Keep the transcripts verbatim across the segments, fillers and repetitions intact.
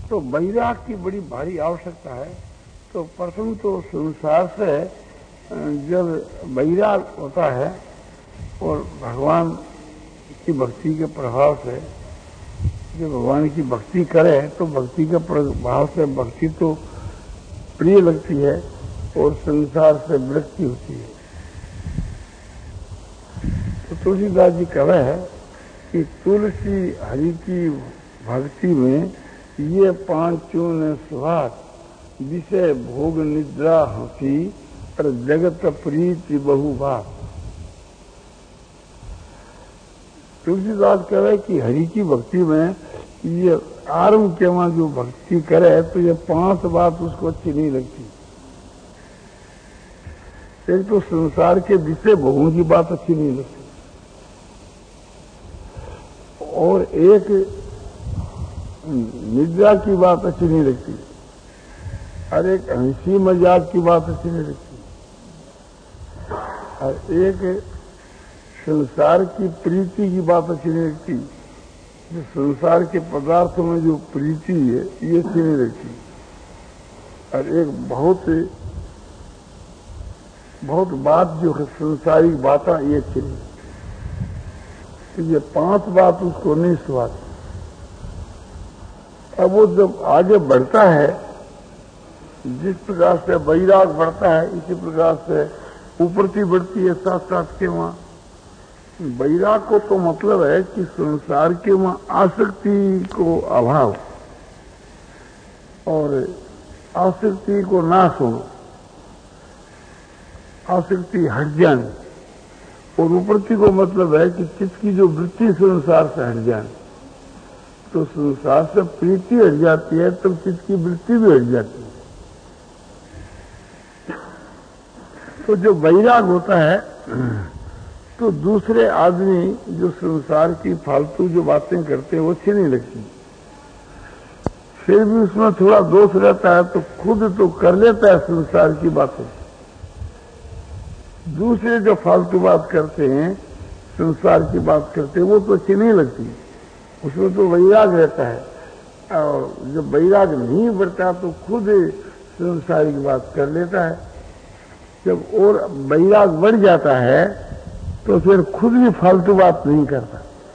तो वैराग की बड़ी भारी आवश्यकता है। तो प्रथम तो संसार से जब वैराग होता है और भगवान की भक्ति के प्रभाव से जब भगवान की भक्ति करे तो भक्ति के प्रभाव से भक्ति तो प्रिय लगती है और संसार से विरक्ति होती है। तो तुलसीदास जी कह रहे हैं कि तुलसी हरि की भक्ति में ये पांचों ने सुहाग विषय भोग निद्रा हंसी और जगत प्रीति बहुभाग। तुलसीदास कह रहे कि हरि की भक्ति में ये आरंभ के वहां जो भक्ति करे तो ये पांच बात उसको अच्छी नहीं लगती। एक तो संसार के विषय भोगों की बात अच्छी नहीं लगती और एक निद्रा की बात अच्छी नहीं लगती और एक हंसी मजाक की बात अच्छी नहीं लगती और एक संसार की प्रीति की बात अच्छी नहीं लगती। जो संसार के पदार्थों में जो प्रीति है ये अच्छी नहीं लगती और एक बहुत बहुत बात जो है संसारिक बातें ये अच्छी नहीं। तो ये पांच बात उसको नहीं सुहाती। अब वो जब आगे बढ़ता है जिस प्रकार से वैराग बढ़ता है इसी प्रकार से ऊपरती बढ़ती है साथ साथ के वहां वैराग को तो मतलब है कि संसार के वहां आसक्ति को अभाव और आसक्ति को नाश होना, आसक्ति हट जाने और ऊपरती को मतलब है कि चित्त की जो वृत्ति संसार से हट जाए। तो संसार से प्रीति हट जाती है तब चित्त की वृत्ति भी हट जाती है। तो जो वैराग होता है तो दूसरे आदमी जो संसार की फालतू जो बातें करते हैं वो अच्छी नहीं लगती। फिर भी उसमें थोड़ा दोष रहता है तो खुद तो कर लेता है संसार की बातें। दूसरे जो फालतू बात करते हैं संसार की बात करते हैं वो तो अच्छी नहीं लगती, उसमें तो वैराग रहता है। और जब वैराग नहीं बढ़ता तो खुद संसारिक बात कर लेता है। जब और वैराग बढ़ जाता है तो फिर खुद भी फालतू बात नहीं करता।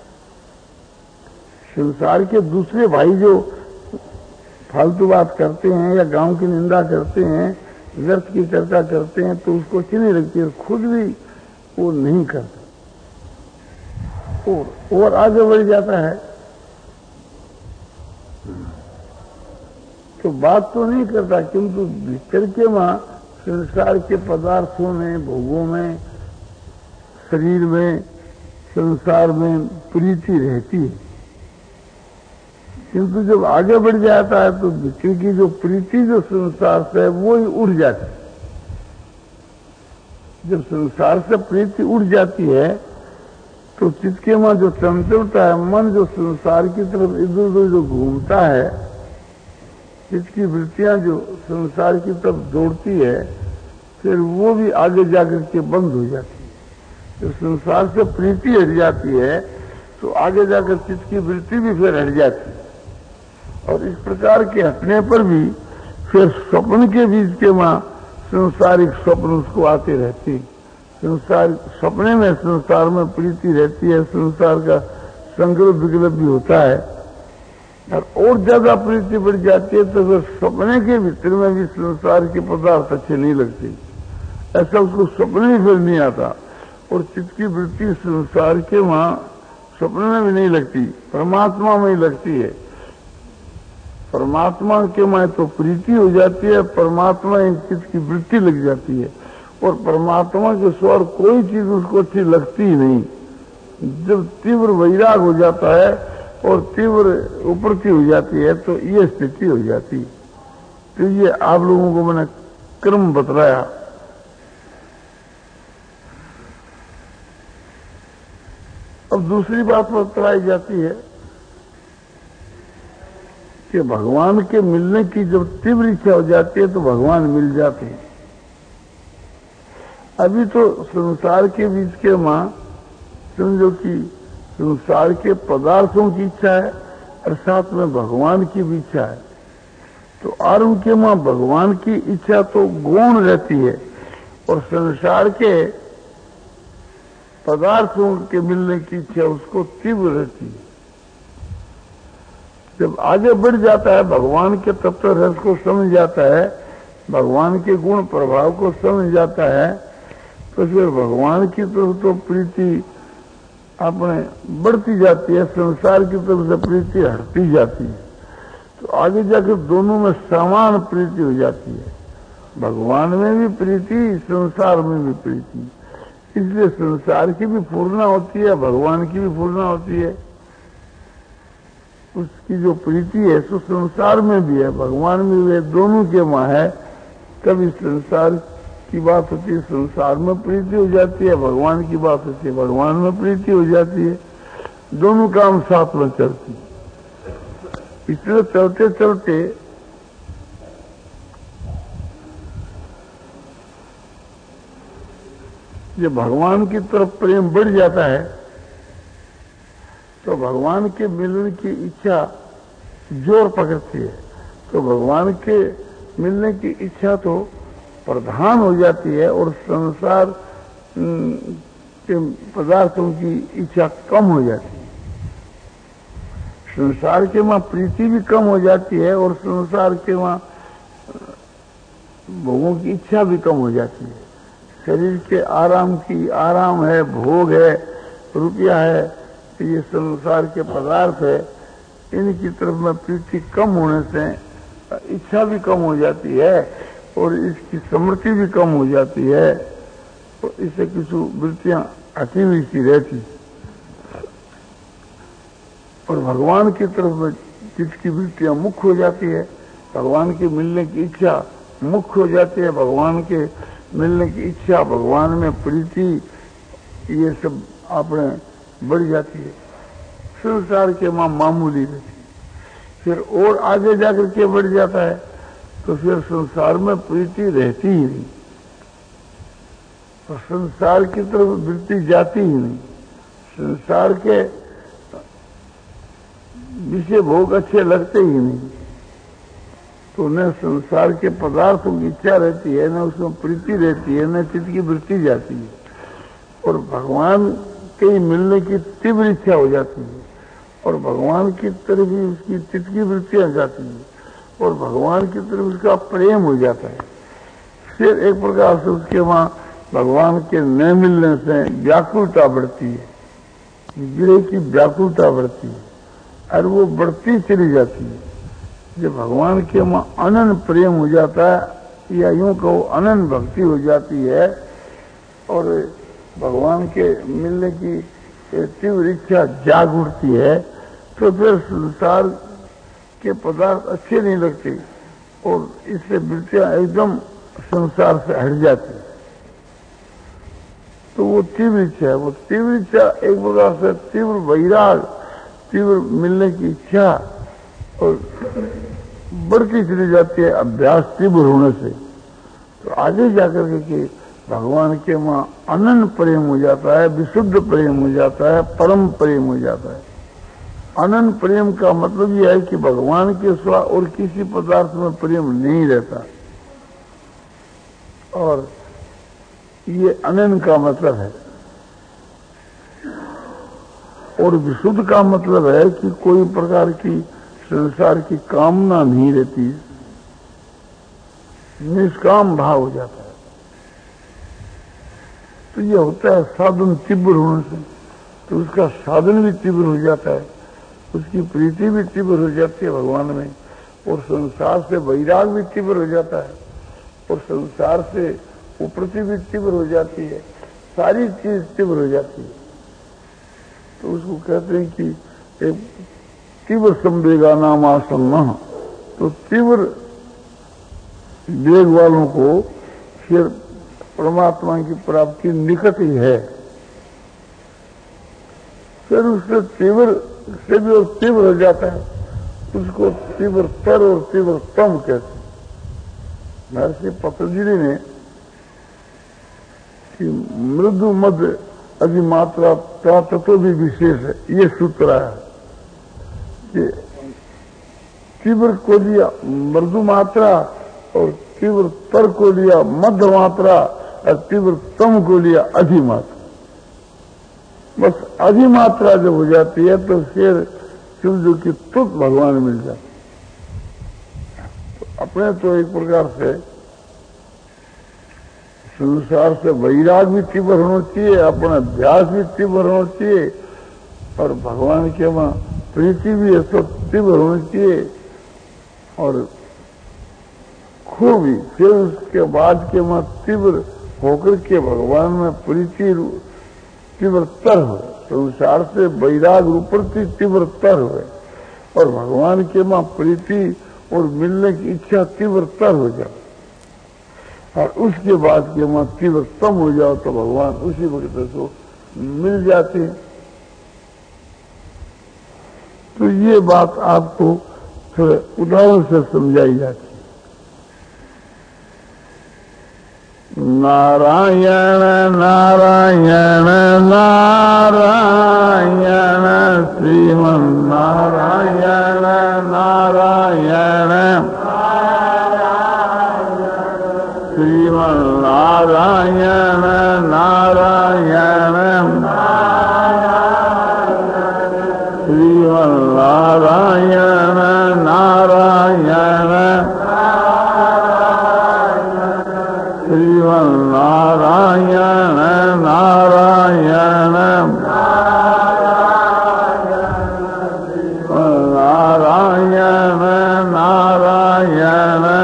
संसार के दूसरे भाई जो फालतू बात करते हैं या गांव की निंदा करते हैं, व्यर्थ की चर्चा करते हैं तो उसको अच्छी नहीं लगती और खुद भी वो नहीं करता और, और आगे बढ़ जाता है। तो बात तो नहीं करता किंतु भीतर के वहां संसार के पदार्थों में, भोगों में, शरीर में, संसार में प्रीति रहती है। किंतु जब आगे बढ़ जाता है तो भीतर की जो प्रीति जो संसार से है वो ही उड़ जाती है। जब संसार से प्रीति उड़ जाती है तो चित्त के वहां जो चंचलता है, मन जो संसार की तरफ इधर उधर जो घूमता है, चित्त की वृत्तियां जो संसार की तरफ दौड़ती है, फिर वो भी आगे जाकर के बंद हो जाती है। जब संसार से प्रीति हट जाती है तो आगे जाकर चित्त की वृत्ति भी फिर हट जाती है और इस प्रकार के हटने पर भी फिर स्वप्न के बीच के वहां संसारिक स्वप्न उसको आते रहती। संसार सपने में संसार में प्रीति रहती है, संसार का संकल्प विकल्प भी होता है और और ज्यादा प्रीति बढ़ जाती है तो फिर सपने के भीतर में भी संसार के पदार्थ अच्छे नहीं लगते। ऐसा उसको सपने में फिर नहीं आता और चित्त की वृत्ति संसार के वहां सपने में भी नहीं लगती, परमात्मा में ही लगती है। परमात्मा के वहां तो प्रीति हो जाती है, परमात्मा इन चित्त की वृत्ति लग जाती है और परमात्मा के स्वर कोई चीज उसको अच्छी लगती ही नहीं। जब तीव्र वैराग हो जाता है और तीव्र उपरती हो जाती है तो ये स्थिति हो जाती है। तो ये आप लोगों को मैंने क्रम बतलाया। अब दूसरी बात बतलाई जाती है कि भगवान के मिलने की जब तीव्र इच्छा हो जाती है तो भगवान मिल जाते हैं। अभी तो संसार के बीच के मां समझो कि संसार के पदार्थों की इच्छा है और साथ में भगवान की भी इच्छा है। तो आरंभ के मां भगवान की इच्छा तो गौण रहती है और संसार के पदार्थों के मिलने की इच्छा उसको तीव्र रहती है। जब आगे बढ़ जाता है, भगवान के तत्व रस को समझ जाता है, भगवान के गुण प्रभाव को समझ जाता है, तो फिर भगवान की तरफ तो प्रीति अपने बढ़ती जाती है, संसार की तरफ से प्रीति हटती जाती है। तो आगे जाकर दोनों में समान प्रीति हो जाती है, भगवान में भी प्रीति, संसार में भी प्रीति। इसलिए संसार की भी पूर्णा होती है, भगवान की भी पूर्णा होती है। उसकी जो प्रीति है सो संसार में भी है, भगवान में भी है, दोनों के मां है। कभी संसार की बात होती है, संसार में प्रीति हो जाती है, भगवान की बात होती है, भगवान में प्रीति हो जाती है। दोनों काम साथ में चलती है। इसलिए चलते चलते जब भगवान की तरफ प्रेम बढ़ जाता है तो भगवान के मिलने की इच्छा जोर पकड़ती है। तो भगवान के मिलने की इच्छा तो प्रधान हो जाती है और संसार के पदार्थों की इच्छा कम हो जाती है। संसार के वहां प्रीति भी कम हो जाती है और संसार के वहां भोगों की इच्छा भी कम हो जाती है। शरीर के आराम की आराम है, भोग है, रुपया है, ये संसार के पदार्थ है, इनकी तरफ में प्रीति कम होने से इच्छा भी कम हो जाती है और इसकी समृद्धि भी कम हो जाती है, तो इससे कुछ वृत्तियां हटी हुई सी रहती। और भगवान की तरफ में जिसकी वृत्तियां मुख्य हो जाती है, भगवान के मिलने की इच्छा मुख्य हो जाती है, भगवान के मिलने की इच्छा, भगवान में प्रीति, ये सब आपने बढ़ जाती है। संसार के मां मामूली रहती है। फिर और आगे जाकर के बढ़ जाता है तो फिर संसार में प्रीति रहती ही नहीं और संसार की तरफ वृत्ति जाती ही नहीं। संसार के विषय भोग अच्छे लगते ही नहीं, तो न संसार के पदार्थों की इच्छा रहती है, न उसमें प्रीति रहती है, न चित्त की वृत्ति जाती है और भगवान के मिलने की तीव्र इच्छा हो जाती है और भगवान की तरफ ही उसकी चित्त की वृत्तियां जाती है और भगवान की तरफ उसका प्रेम हो जाता है। फिर एक प्रकार से उसके वहां भगवान के न मिलने से व्याकुलता बढ़ती है, गिरे की व्याकुलता बढ़ती है और वो बढ़ती चली जाती है। जब भगवान के वहां अनन्य प्रेम हो जाता है या यूं कहो अनन्य भक्ति हो जाती है और भगवान के मिलने की तीव्र इच्छा जाग उठती है, तो फिर संसार के पदार्थ अच्छे नहीं लगते और इससे वृत्तियां एकदम संसार से हट जाती है। तो वो तीव्र इच्छा है, वो तीव्र इच्छा एक प्रकार से तीव्र वैराग, तीव्र मिलने की इच्छा और बढ़ती चली जाती है अभ्यास तीव्र होने से। तो आगे जाकर के, के भगवान के वहां अनन्य प्रेम हो जाता है, विशुद्ध प्रेम हो जाता है, परम प्रेम हो जाता है। अनन्य प्रेम का मतलब यह है कि भगवान के सिवा और किसी पदार्थ में प्रेम नहीं रहता और ये अनन्य का मतलब है। और विशुद्ध का मतलब है कि कोई प्रकार की संसार की कामना नहीं रहती, निष्काम भाव हो जाता है। तो यह होता है साधन तीव्र होने से, तो उसका साधन भी तीव्र हो जाता है, उसकी प्रीति भी तीव्र हो जाती है भगवान में और संसार से वैराग भी तीव्र हो जाता है और संसार से उपरति भी तीव्र हो जाती है, सारी चीज तीव्र हो जाती है। तो उसको कहते हैं कि एक तीव्र संवेगा नाम आसन्न, तो तीव्र वेग वालों को फिर परमात्मा की प्राप्ति निकट ही है। फिर उससे तीव्र से भी और तीव्र हो जाता है, उसको तीव्रतर और तीव्रतम कहते हैं। महर्षि पतंजलि ने कि मृदु मध्य अधिमात्रा तत्व भी विशेष है, ये सूत्र है कि तीव्र को लिया मृदु मात्रा और तीव्र तर को लिया मध्य मात्रा और तीव्रतम को लिया अधिमात्रा। बस अधिमात्रा जब हो जाती है तो फिर समझो कि तुत भगवान मिल जाते। तो अपने तो एक प्रकार से संसार से वैराग भी तीव्र होना चाहिए, अपना अभ्यास भी तीव्र होना चाहिए और भगवान के वहां प्रीति भी ऐसा तीव्र होनी चाहिए और खूब ही फिर उसके बाद के वहां तीव्र होकर के भगवान में प्रीति तीव्रतर हो, संसार से वैराग रूपी तीव्रतर हो और भगवान के वहां प्रीति और मिलने की इच्छा तीव्रतर हो जाए और उसके बाद के वहां तीव्रतम हो जाओ तो भगवान उसी वक्त को मिल जाते हैं। तो ये बात आपको थोड़े उदाहरण से समझाई जाती है। नारायण नारायण नारायण श्रीमन नारायण नारायण श्रीमन नारायण नारायण श्रीमन नारायण नारायण श्रीमन नारायण नारायण नारायण नारायण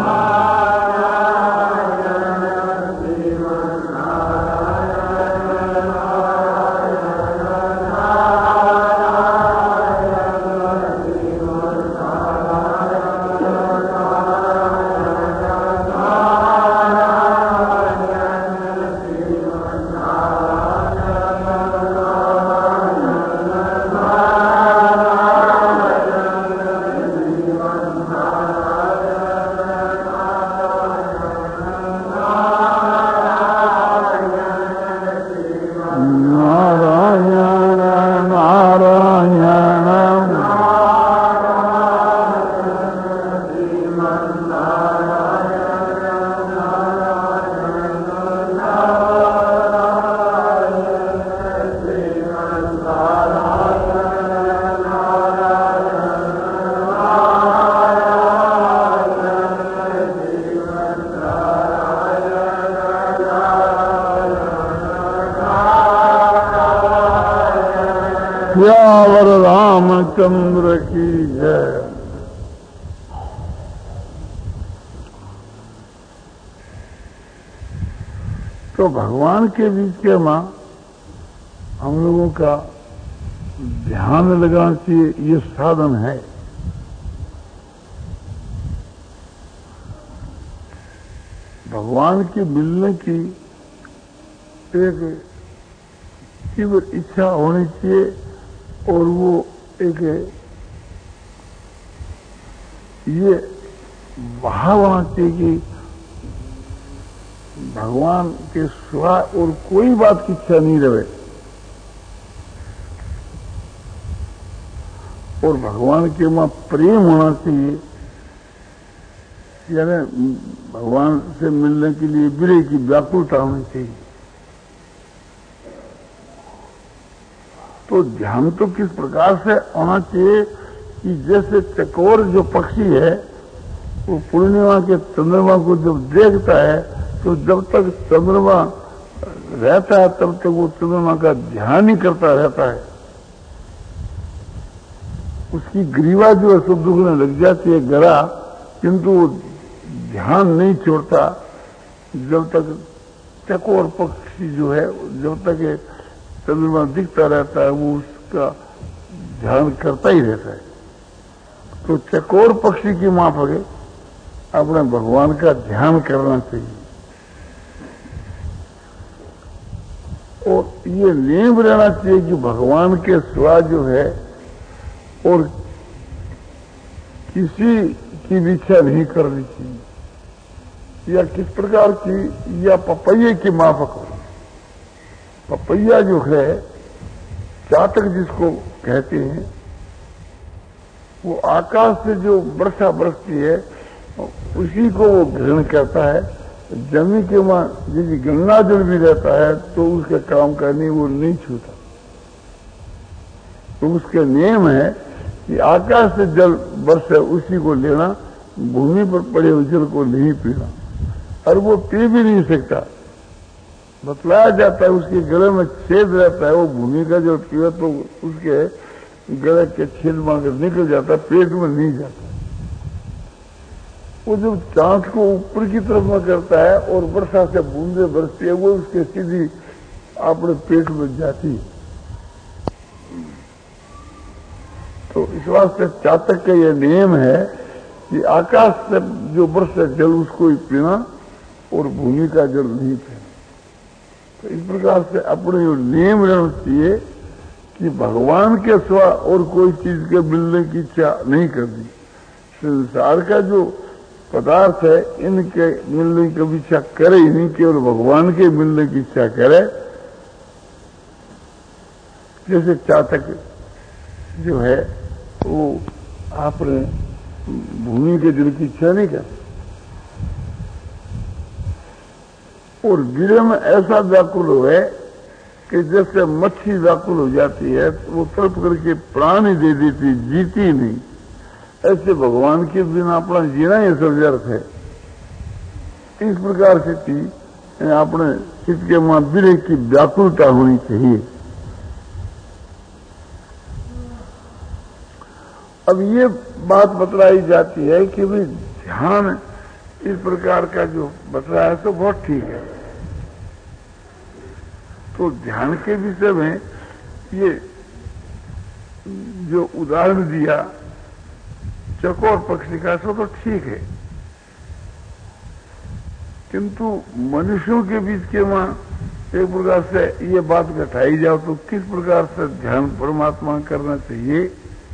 सियावर रामचंद्र की जय। तो भगवान के बीच में हम लोगों का ध्यान लगाना चाहिए, ये साधन है। भगवान के मिलने की एक तीव्र इच्छा होनी चाहिए और वो एक ये भाव होना चाहिए कि भगवान के सिवा और कोई बात की इच्छा नहीं रहे और भगवान के वहां प्रेम होना चाहिए, यानी भगवान से मिलने के लिए विरह की व्याकुलता होनी चाहिए। तो ध्यान तो किस प्रकार से होना चाहिए कि जैसे चकोर जो पक्षी है वो पूर्णिमा के चंद्रमा को जब देखता है तो जब तक चंद्रमा रहता है तब तक वो चंद्रमा का ध्यान ही करता रहता है। उसकी ग्रीवा जो है सब दुखने लग जाती है गरा, किंतु वो ध्यान नहीं छोड़ता जब तक चकोर पक्षी जो है जब तक चंद्रमा दिखता रहता है वो उसका ध्यान करता ही रहता है। तो चकोर पक्षी की माफक है अपने भगवान का ध्यान करना चाहिए और ये नियम रहना चाहिए कि भगवान के सिवा जो है और किसी की भी इच्छा नहीं करनी चाहिए, या किस प्रकार की, या पपैये की माफक हो। पपैया जो है चातक जिसको कहते हैं वो आकाश से जो वर्षा बरसती है उसी को वो ग्रहण करता है। जमीन के वहां यदि गंगा जल भी रहता है तो उसके काम करने वो नहीं छूता। तो उसके नियम है कि आकाश से जल बरसे उसी को लेना, भूमि पर पड़े हुए जल को नहीं पीना, और वो पी भी नहीं सकता। बतलाया जाता है उसके गले में छेद रहता है, वो भूमि का जो पीवे तो उसके गले के छेद मांग निकल जाता है, पेट में नहीं जाता। वो जब चांद को ऊपर की तरफ में करता है और वर्षा से बूंदे बरसती है, वो उसके सीधी अपने पेट में जाती है। तो इस वास्ते चातक का यह नियम है कि आकाश से जो बरसे जल उसको ही पीना और भूमि का जल नहीं पीना। तो इस प्रकार से अपने जो नियम रहना चाहिए कि भगवान के सिवा और कोई चीज के मिलने की इच्छा नहीं करनी। संसार का जो पदार्थ है इनके मिलने की कभी इच्छा करे ही नहीं, केवल भगवान के मिलने की इच्छा करे। जैसे चातक जो है वो आपने भूमि के जल की इच्छा नहीं करते, और गिरे में ऐसा व्याकुल हुए कि जैसे मच्छी व्याकुल हो जाती है तो वो तड़प करके प्राण ही दे देती, जीती नहीं। ऐसे भगवान के बिना अपना जीना ही सब व्यर्थ है। इस प्रकार से थी अपने चित्त के वहां विरह की व्याकुलता होनी चाहिए। अब ये बात बतलाई जाती है कि भाई ध्यान इस प्रकार का जो बतलाया है तो बहुत ठीक है। तो ध्यान के विषय में ये जो उदाहरण दिया चकोर पक्षी का सो तो ठीक है, किंतु मनुष्यों के बीच के वहां एक प्रकार से ये बात घटाई जाओ तो किस प्रकार से ध्यान परमात्मा करना चाहिए।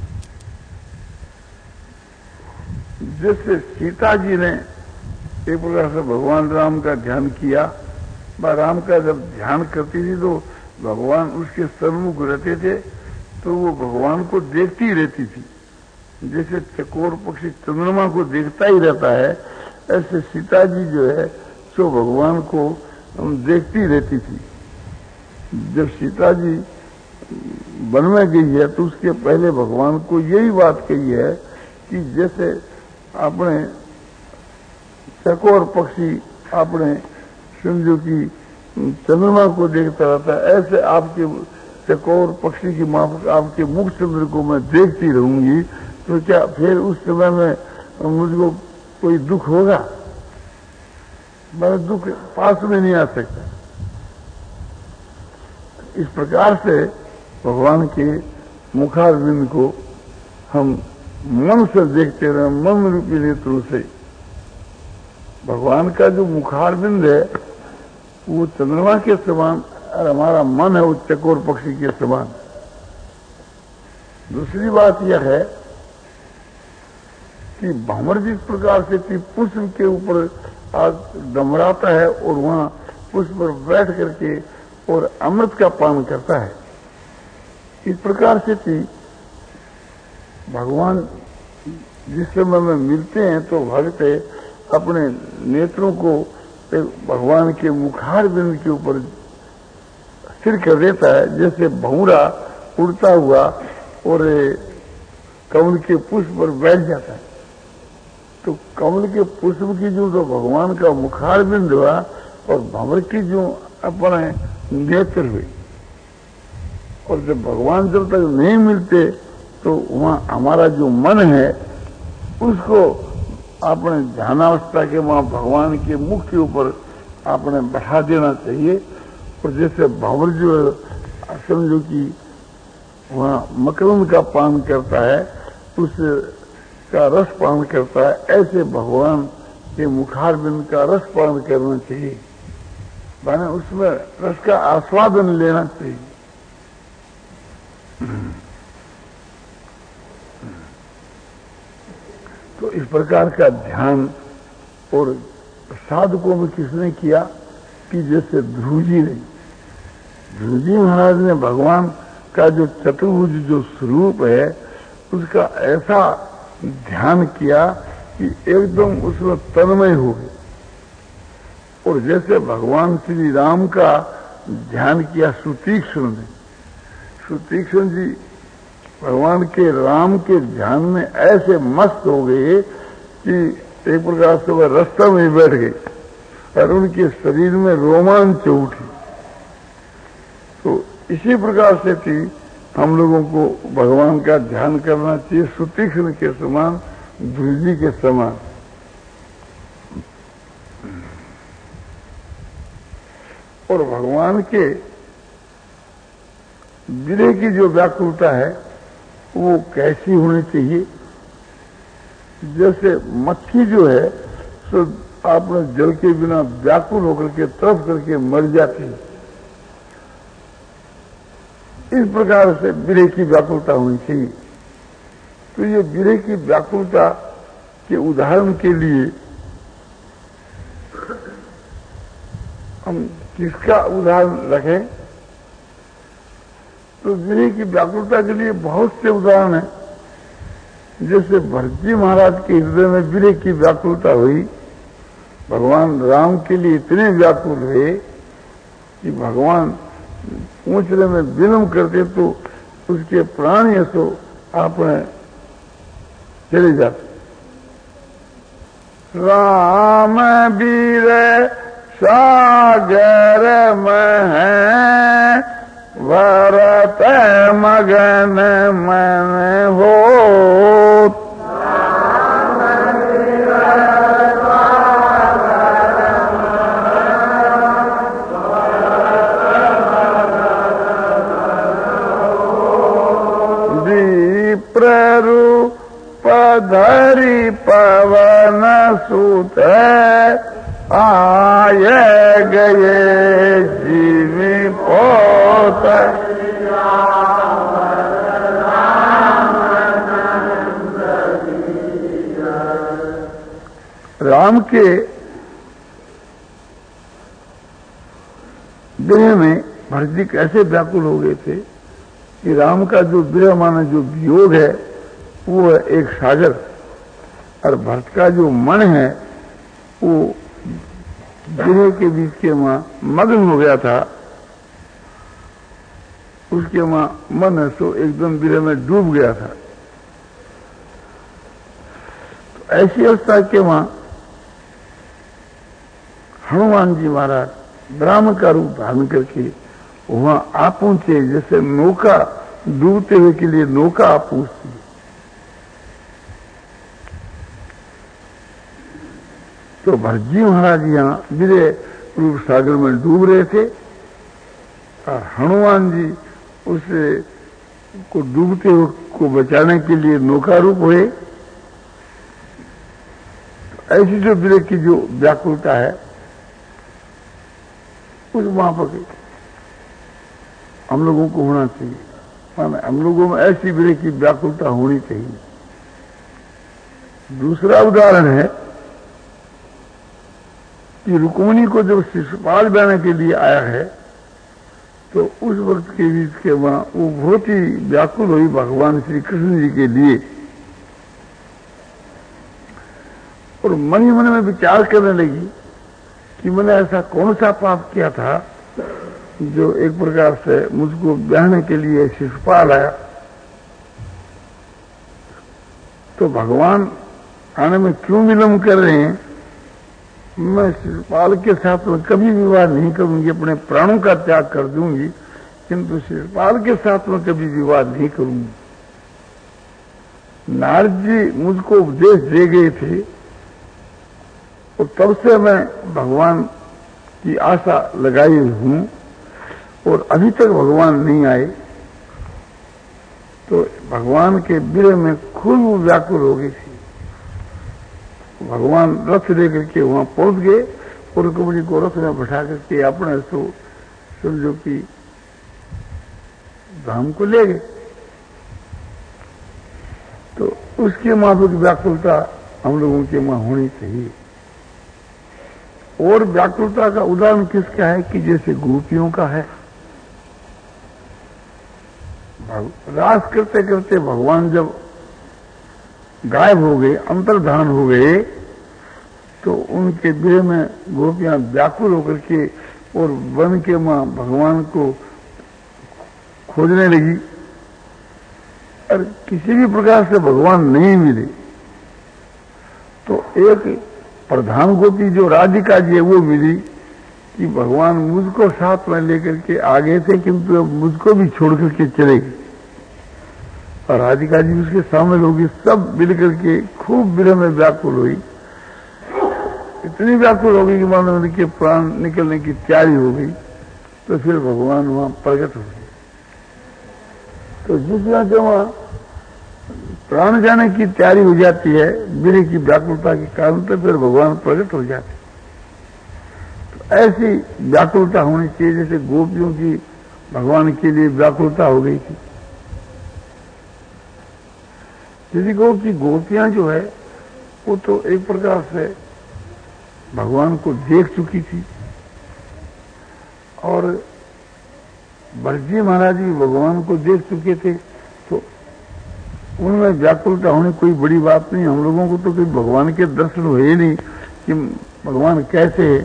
जैसे सीता जी ने एक प्रकार से भगवान राम का ध्यान किया, राम का जब ध्यान करती थी तो भगवान उसके सन्मुख रहते थे तो वो भगवान को देखती रहती थी। जैसे चकोर पक्षी चंद्रमा को देखता ही रहता है, ऐसे सीता जी जो है सो भगवान को देखती रहती थी। जब सीता जी वन में गई है तो उसके पहले भगवान को यही बात कही है कि जैसे अपने चकोर पक्षी अपने समझो कि चंद्रमा को देखता रहता है, ऐसे आपके चकोर पक्षी की माफक आपके मुख चंद्र को मैं देखती रहूंगी, तो क्या फिर उस समय में मुझको कोई दुख होगा? मेरा दुख पास में नहीं आ सकता। इस प्रकार से भगवान के मुखारविंद को हम मन से देखते रहे, मन रूपी नेत्रों से। भगवान का जो मुखारविंद है वो चंद्रमा के समान और हमारा मन है वो चकोर पक्षी के समान। दूसरी बात यह है कि भंवर जिस प्रकार से पुष्प के ऊपर डमराता है और वहां पुष्प पर बैठ करके और अमृत का पान करता है, इस प्रकार से थी भगवान जिस समय में मिलते हैं तो भक्त अपने नेत्रों को भगवान के मुखार बिंद के ऊपर स्थिर कर देता है। जैसे भंवरा उड़ता हुआ और कमल के पुष्प पर बैठ जाता है, तो कमल के पुष्प की जो तो भगवान का मुखार बिंद हुआ और भंवर की जो अपने नेत्र हुए। और जब भगवान जब तक नहीं मिलते तो वहां हमारा जो मन है उसको अपने ध्यानावस्था के वहां भगवान के मुख के ऊपर आपने बैठा देना चाहिए। और जैसे भंवर जो समझो कि वहां मकरंद का पान करता है, उस का रस पान करता है, ऐसे भगवान के मुखारबिंद का रस पान करना चाहिए, माने उसमें रस का आस्वादन लेना चाहिए। तो इस प्रकार का ध्यान और साधकों में किसने किया कि जैसे ध्रुव जी ने, ध्रुव जी महाराज ने भगवान का जो चतुर्भुज जो स्वरूप है उसका ऐसा ध्यान किया कि एकदम उसमें तन्मय हो गए। और जैसे भगवान श्री राम का ध्यान किया सुतीक्ष्ण ने, सुतीक्ष्ण जी भगवान के राम के ध्यान में ऐसे मस्त हो गए कि एक प्रकार से वह रास्ता में बैठ गए और उनके शरीर में रोमांच उठी। तो इसी प्रकार से थी हम लोगों को भगवान का ध्यान करना चाहिए, सुतीक्ष्ण के समान, ध्रुजी के समान। और भगवान के विरह की जो व्याकुलता है वो कैसी होनी चाहिए? जैसे मक्खी जो है सो आपने जल के बिना व्याकुल होकर के तरफ करके मर जाती है, इस प्रकार से विरह की व्याकुलता होनी चाहिए। तो ये विरह की व्याकुलता के उदाहरण के लिए हम किसका उदाहरण रखें? तो विरह की व्याकुलता के लिए बहुत से उदाहरण हैं। जैसे भरतजी महाराज के हृदय में विरह की व्याकुलता हुई, भगवान राम के लिए इतने व्याकुल हुए कि भगवान पूछने में विलम्ब करते तो उसके प्राण ऐसो आपने चले जाते। राम वीर सागर में है, भरत मगन मन हो। प्ररूप धरि पवन सुत आय गए जीवी पोत। राम के विरह में भरत जी कैसे व्याकुल हो गए थे कि राम का जो विरह माना जो वियोग है वो है एक सागर, और भरत का जो मन है वो विरह के बीच के मां मग्न हो गया था। उसके मां मन है सो एकदम विरह में डूब गया था। तो ऐसी अवस्था के मां हनुमान जी महाराज ब्राह्मण का रूप धारण करके वहां आ पहुंचे। जैसे नौका डूबते हुए के लिए नौका आ पहुंचती, तो भरतजी महाराज यहां विरह रूप सागर में डूब रहे थे और हनुमान जी उसे को डूबते हुए को बचाने के लिए नौका रूप हुए। ऐसी जो विरह की जो व्याकुलता है उस वहां पर हम लोगों को होना चाहिए, माने हम लोगों में ऐसी विरह की व्याकुलता होनी चाहिए। दूसरा उदाहरण है कि रुक्मिणी को जब शिशुपाल बनाने के लिए आया है तो उस वक्त के बीच के वहां वो बहुत ही व्याकुल हुई भगवान श्री कृष्ण जी के लिए, और मन ही मन में विचार करने लगी कि मैंने ऐसा कौन सा पाप किया था जो एक प्रकार से मुझको ब्याहने के लिए शिशुपाल आया। तो भगवान आने में क्यों विलम्ब कर रहे हैं? मैं शिशुपाल के साथ में कभी विवाह नहीं करूंगी, अपने प्राणों का त्याग कर दूंगी, किंतु शिशुपाल के साथ में कभी विवाह नहीं करूंगी। नारद जी मुझको उपदेश दे गए थे और तब से मैं भगवान की आशा लगाई हूं और अभी तक भगवान नहीं आए। तो भगवान के विरह में खूब व्याकुल हो गई थी। भगवान रथ लेकर के वहां पहुंच गए और रुक्मिणी को रथ में बैठा करके अपने तो समझो कि धाम को ले गए। तो उसके माफिक व्याकुलता हम लोगों के वहां होनी चाहिए। और व्याकुलता का उदाहरण किसका है कि जैसे गोपियों का है। रास करते करते भगवान जब गायब हो गए, अंतर्धान हो गए, तो उनके देह में गोपियां व्याकुल होकर के और वन के मां भगवान को खोजने लगी, और किसी भी प्रकार से भगवान नहीं मिले। तो एक प्रधान गोपी जो राधिका जी है वो मिली कि भगवान मुझको साथ में लेकर के आगे थे, किंतु अब मुझको भी छोड़ करके चले गए। और राधिका जी उसके शामिल होगी, सब मिलकर के खूब विरह में व्याकुल हुई, इतनी व्याकुल हो गई कि मानो उनके प्राण निकलने की तैयारी हो गई। तो फिर भगवान वहां प्रकट हो गए। तो जिस तरह से वहां प्राण जाने की तैयारी हो जाती है विरह की व्याकुलता के कारण, तो फिर भगवान प्रकट हो जाते। तो ऐसी व्याकुलता होनी चाहिए जैसे गोपियों की भगवान के लिए व्याकुलता हो गई थी। यदि कहो कि गोपियां जो है वो तो एक प्रकार से भगवान को देख चुकी थी, और भरतजी महाराज भी भगवान को देख चुके थे, तो उनमें व्याकुलता होनी कोई बड़ी बात नहीं। हम लोगों को तो कोई भगवान के दर्शन हुए नहीं कि भगवान कैसे है।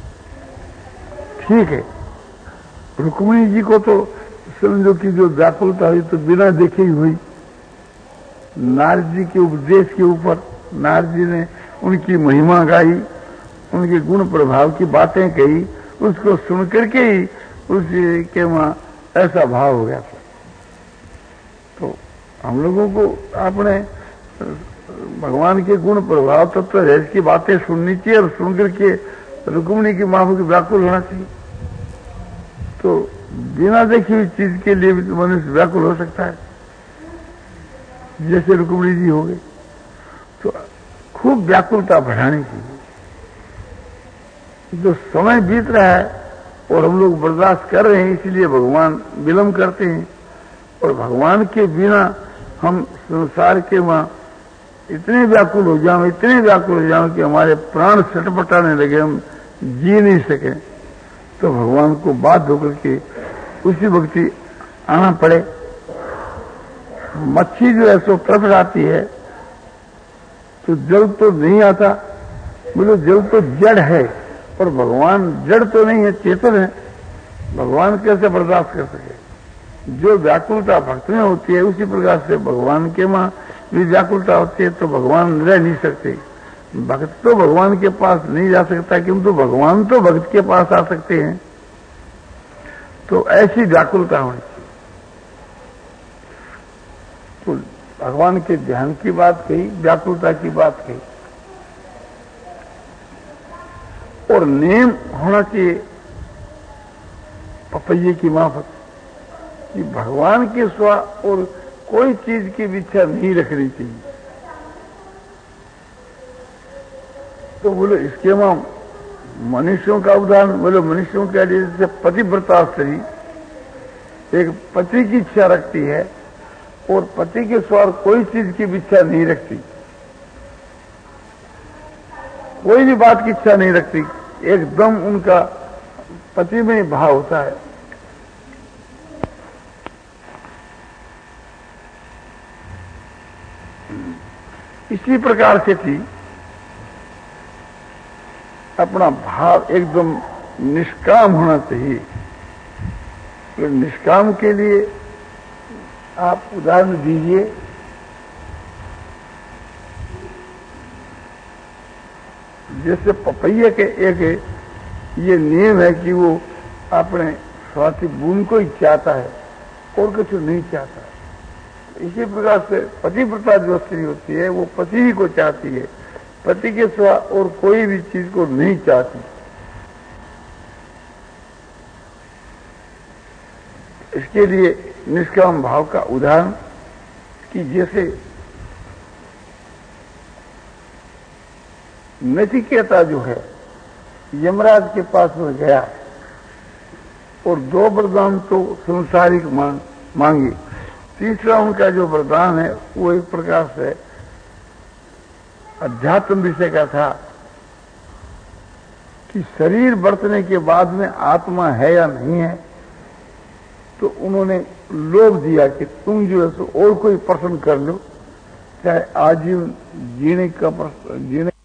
ठीक है, रुक्मिणी जी को तो समझो कि जो व्याकुलता हुई तो बिना देखे ही हुई। नारद जी के उपदेश के ऊपर नारद जी ने उनकी महिमा गाई, उनके गुण प्रभाव की बातें कही, उसको सुन करके ही उसके वहां ऐसा भाव हो गया था। तो हम लोगों को अपने भगवान के गुण प्रभाव तत्व रहस्य की बातें सुननी चाहिए, और सुन करके रुक्मिणी की मां की व्याकुल होना चाहिए। तो बिना देखी हुई चीज के लिए भी मनुष्य व्याकुल हो सकता है, जैसे रुक्मिणी जी हो गए। तो खूब व्याकुलता बढ़ानी चाहिए। जो समय बीत रहा है और हम लोग बर्दाश्त कर रहे हैं, इसलिए भगवान विलंब करते हैं। और भगवान के बिना हम संसार के वहां इतने व्याकुल हो जाओ, इतने व्याकुल हो जाओ कि हमारे प्राण छटपटाने लगे, हम जी नहीं सके, तो भगवान को बाध्य होकर के उसी वक्त ही आना पड़े। मच्छी जो है सो तरफ जाती है तो जल तो नहीं आता, बोलो जल तो जड़ है, और भगवान जड़ तो नहीं है, चेतन है। भगवान कैसे बर्दाश्त कर सके? जो व्याकुलता भक्त में होती है उसी प्रकार से भगवान के वहां भी व्याकुलता होती है, तो भगवान रह नहीं सकते। भक्त तो भगवान के पास नहीं जा सकता, किंतु भगवान तो भक्त के पास आ सकते हैं। तो ऐसी व्याकुलता होनी चाहिए। तो भगवान के ध्यान की बात कही, व्याकुलता की बात कही, और नेम होना चाहिए पपैये की माफक कि भगवान के स्वा और कोई चीज की इच्छा नहीं रखनी चाहिए। तो बोले इसके वहां मनुष्यों का उदाहरण, बोले मनुष्यों के लिए जैसे पतिव्रता स्त्री एक पति की इच्छा रखती है और पति के स्वर कोई चीज की इच्छा नहीं रखती, कोई भी बात की इच्छा नहीं रखती, एकदम उनका पति में भाव होता है। इसी प्रकार से थी अपना भाव एकदम निष्काम होना चाहिए। तो निष्काम के लिए आप उदाहरण दीजिए। जैसे पपैये के एक ये नियम है कि वो अपने स्वाति बूंद को ही चाहता है और कुछ नहीं चाहता। इसी प्रकार से पतिव्रता जो स्त्री होती है वो पति ही को चाहती है, पति के सिवा और कोई भी चीज को नहीं चाहती। इसके लिए निष्काम भाव का उदाहरण कि जैसे नचिकेता जो है यमराज के पास में गया और दो वरदान तो संसारिक मांग मांगी, तीसरा उनका जो वरदान है वो एक प्रकार से अध्यात्म विषय का था कि शरीर बरतने के बाद में आत्मा है या नहीं है। तो उन्होंने लोभ दिया कि तुम जो है सो और कोई प्रश्न कर लो, चाहे आजीवन जीने का जीने